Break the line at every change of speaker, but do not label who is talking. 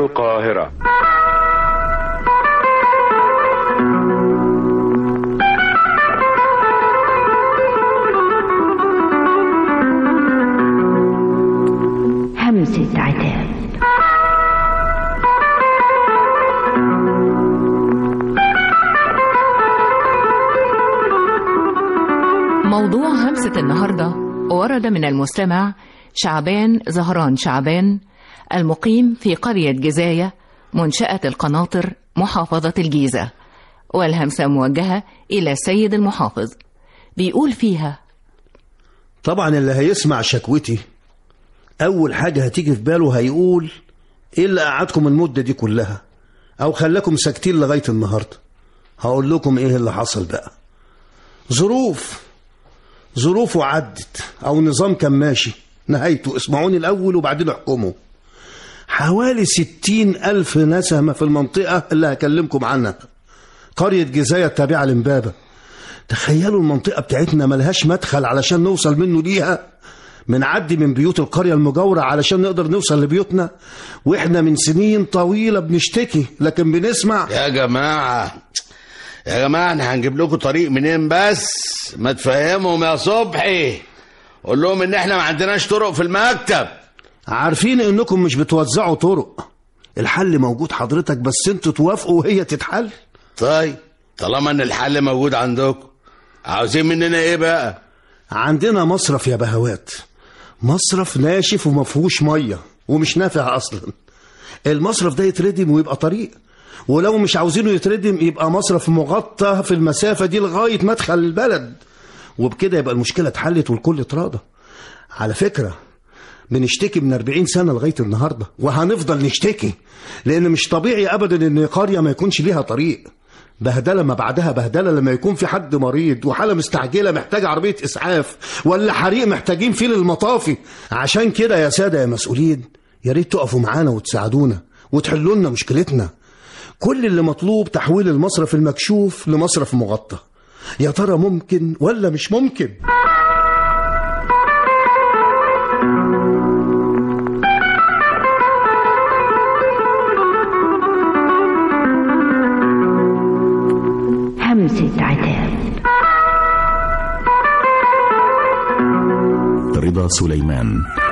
القاهرة.
همسة عتاب.
موضوع همسة النهاردة ورد من المستمع شعبان زهران شعبان، المقيم في قرية جزاية منشأة القناطر محافظة الجيزة، والهمسة موجهة إلى السيد المحافظ. بيقول فيها:
طبعا اللي هيسمع شكوتي أول حاجة هتيجي في باله هيقول إيه اللي قعدكم المدة دي كلها أو خلاكم ساكتين لغاية النهاردة. هقول لكم إيه اللي حصل بقى. ظروف وعدت أو نظام كان ماشي نهايته. اسمعوني الأول وبعدين احكموا. حوالي 60,000 نسمة في المنطقة اللي هكلمكم عنها، قرية جزاية التابعة لإمبابة. تخيلوا المنطقة بتاعتنا ملهاش مدخل علشان نوصل منه ليها، بنعدي من بيوت القرية المجاورة علشان نقدر نوصل لبيوتنا، وإحنا من سنين طويلة بنشتكي لكن بنسمع.
يا جماعة احنا هنجيب لكم طريق منين بس؟ ما تفهمهم يا صبحي، قول لهم ان احنا ما عندناش طرق في المكتب.
عارفين انكم مش بتوزعوا طرق، الحل موجود حضرتك، بس انتوا توافقوا وهي تتحل.
طيب طالما ان الحل موجود عندكم، عاوزين مننا ايه بقى؟
عندنا مصرف يا بهوات، مصرف ناشف ومفهوش مية ومش نافع اصلا. المصرف ده يتردم ويبقى طريق، ولو مش عاوزينه يتردم يبقى مصرف مغطى في المسافة دي لغاية مدخل البلد، وبكده يبقى المشكلة اتحلت والكل اتراضى. على فكرة بنشتكي من 40 سنة لغاية النهاردة وهنفضل نشتكي، لأن مش طبيعي أبدا إن قرية ما يكونش ليها طريق. بهدلة ما بعدها بهدلة لما يكون في حد مريض وحالة مستعجلة محتاجة عربية إسعاف، ولا حريق محتاجين فيه للمطافي. عشان كده يا سادة يا مسؤولين، يا ريت تقفوا معانا وتساعدونا وتحلوا لنا مشكلتنا. كل اللي مطلوب تحويل المصرف المكشوف لمصرف مغطى. يا ترى ممكن ولا مش ممكن؟
همسة عتاب.
رضا سليمان.